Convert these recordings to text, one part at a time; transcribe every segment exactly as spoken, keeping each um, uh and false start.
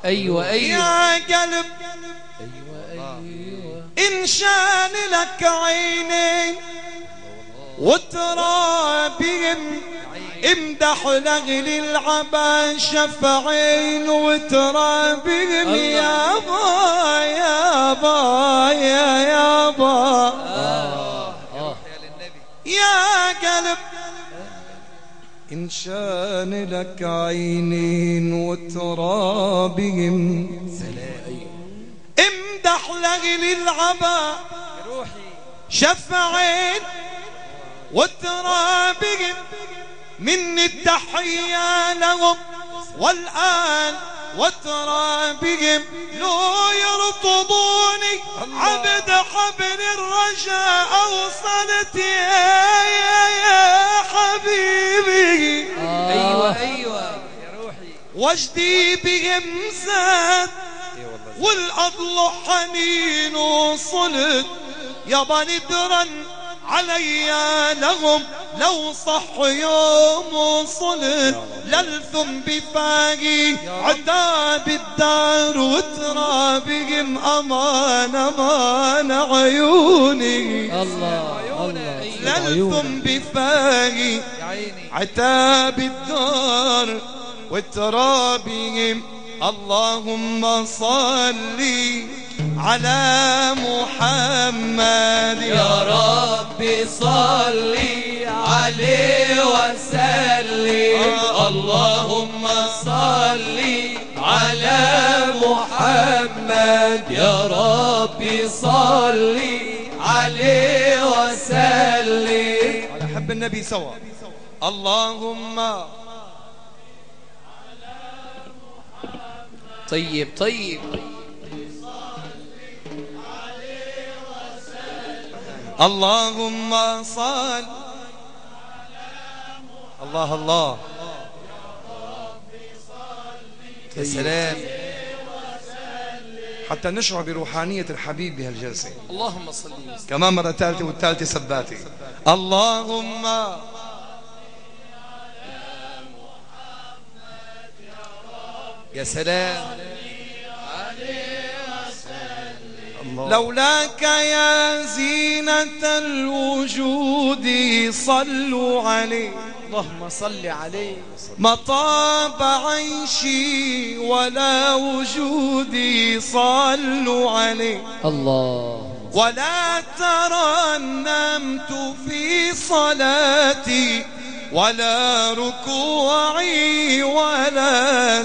أيوة أيوة يا قلب أيوة أيوة إن شان لك عينين وترابهم امدح لغل العبا شفعين وترابهم يابا يابا يا يابا يا قلب إن شان لك عينين وترابهم امدح لغل العبا شفعين وترابهم من التحية لهم والآن وترابهم لو يرفضوني عبد حبل الرجاء أوصلت يا يا يا حبيبي. أيوة أيوة يا روحي وجدي بهم زاد والأضلع حنين وصلت يابا ندرا علي لهم لو صح يوم وصلت للثم بفاقي عتاب الدار وترابهم أمان أمان عيوني الله الله للثم بفاقي عتاب الدار وترابهم. اللهم صلي على محمد يا ربي صلي عليه وسلم. اللهم صلي على محمد يا ربي صلي عليه وسلم. على حب النبي سوا. اللهم طيب طيب اللهم صل الله الله يا سلام حتى نشعر بروحانية الحبيب بهالجلسة. اللهم صل كمان مرة ثالثة والثالثة سباتي. اللهم يا سلام لولاك يا زينة الوجود صلوا عليه. اللهم صل عليه. ما طاب عيشي ولا وجودي صلوا عليه. الله ولا ترنمت في صلاتي ولا ركوعي ولا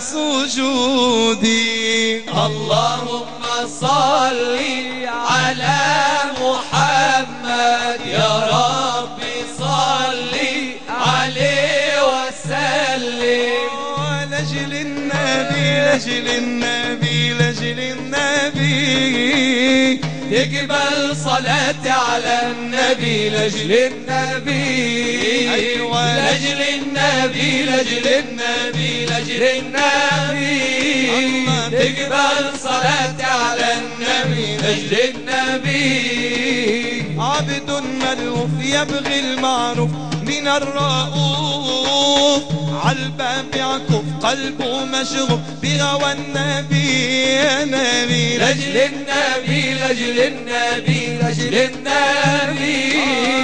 سجودي. اللهم صل على محمد يا ربي صل عليه وسلم. لأجل النبي لأجل النبي لأجل النبي تقبل صلاتي على النبي لأجل النبي. أيوة لأجل النبي لأجل النبي لأجل النبي تقبل صلاتي على النبي لأجل النبي. عبد ملهوف يبغي المعروف من الرؤوف عالباب يعكف قلبه مشغوف بهوى النبي يا نبي. لأجل النبي لأجل النبي لأجل النبي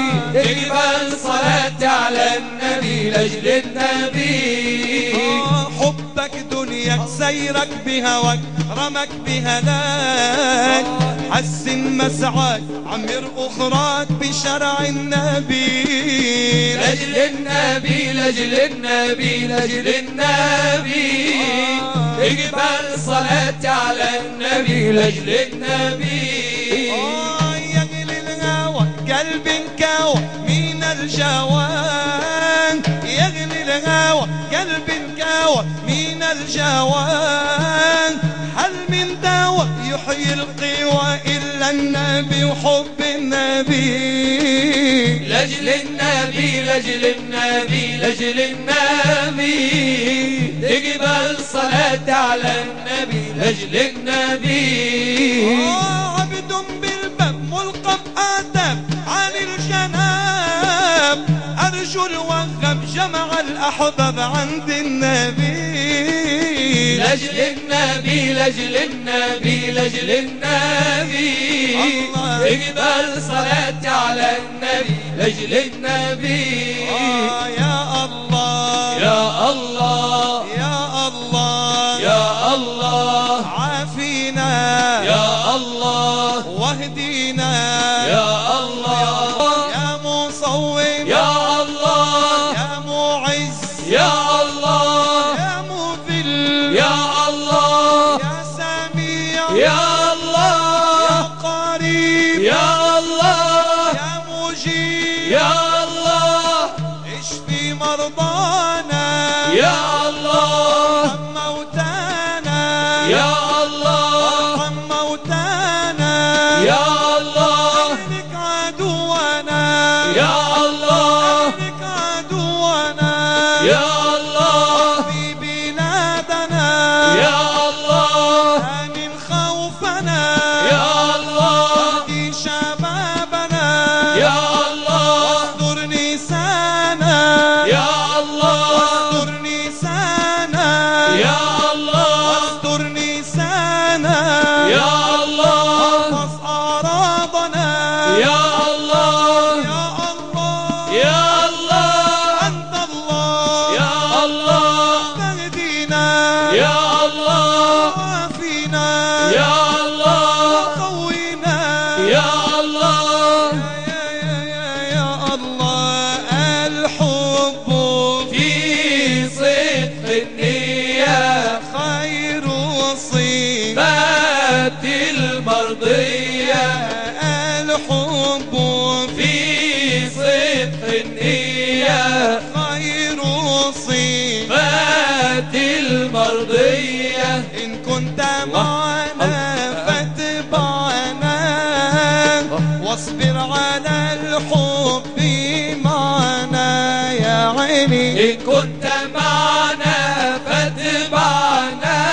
تقبل صلاتي على النبي لأجل النبي. حبك دنياك سيرك بهواك رمك بهلاك حسن مسعاك عمر أخراك بشرع النبي. لأجل النبي لأجل النبي لأجل النبي اقبل صلاتي على النبي لأجل النبي. يغلي الهوى قلب انكوى من الجوان يغلي الهوى قلب انكوى من الجوان. هل من دواء يحيي القوى إلا النبي وحب النبي. لأجل النبي لأجل النبي لأجل النبي تقبل صلاتي على النبي لأجل النبي. عبد بالباب ملقب آدم عن الجناب أرجو الوغاب طب جمع الأحباب عند النبي، لأجل النبي لأجل النبي لأجل النبي اقبل صلاتي على النبي لأجل النبي. آه يا الله يا الله يا الله يا الله عافينا يا الله واهدينا يا الله يا مصور يا الله يا معز يا الله يا مذل يا الله يا سميع يا الله يا قريب يا الله يا مجيب يا الله اشفي مرضانا يا الله ارحم موتانا يا الله ارحم موتانا يا الله اهلك عدونا يا الله اهلك عدونا يا الله في بلادنا يا الله آمن خوفنا يا الله اهدي شبابنا يا الله واستر نسانا يا الله واستر نسانا يا الله واستر نسانا يا الله واحفظ أعراضنا يا الله يا الله يا الله أنت الله يا الله تهدينا يا الله وعافينا يا الله قوينا يا الله يا يا يا يا الله الحب في صدق النية خير صيغة مات المرضية الحب في صدق النية خير صيغة مات المرضية. إن كنت معنا فاتبعنا واصبر على الحب معنا يا عيني. إن كنت معنا فاتبعنا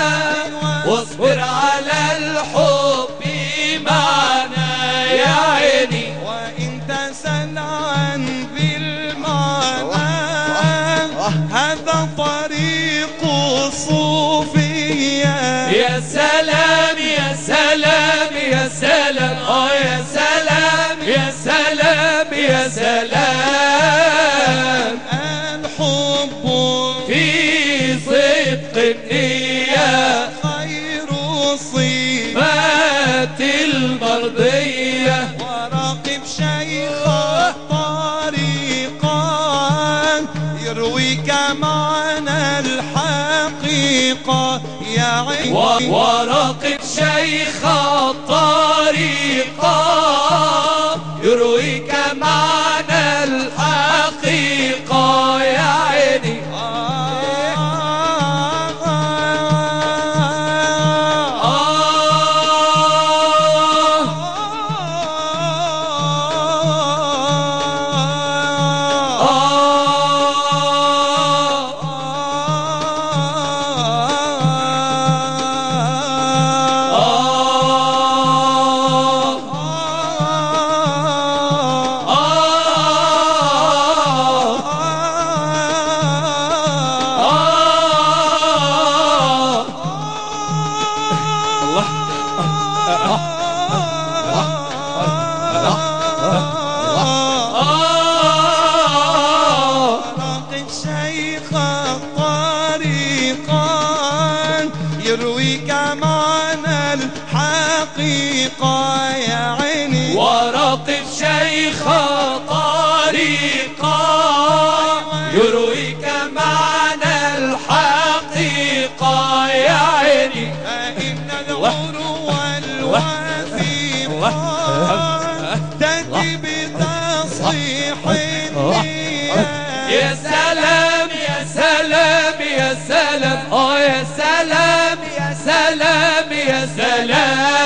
واصبر على الحب معنا يا عيني. وإن تسل عن بالمعنى هذا طريق الصوفية. يا سلام يا سلام يا سلام اه يا سلام يا سلام يا سلام. الحب في صدق النية خير صيغة مات المرضية. وراقب شيخ الطريقة يرويك معنى الحقيقة يا عيني. وراقب شيخ الطريقة يرويك معنى الحقيقة يا عيني. راقب شيخ الطريقة يرويك معنى الحقيقة يا عيني. وراقب شيخ طريقة يرويك معنى الحقيقة يا عيني. فإن العروة الوثيقة تأتي بتصحيح النية. يا سلام يا سلام يا سلام اه يا سلام يا سلام يا سلام.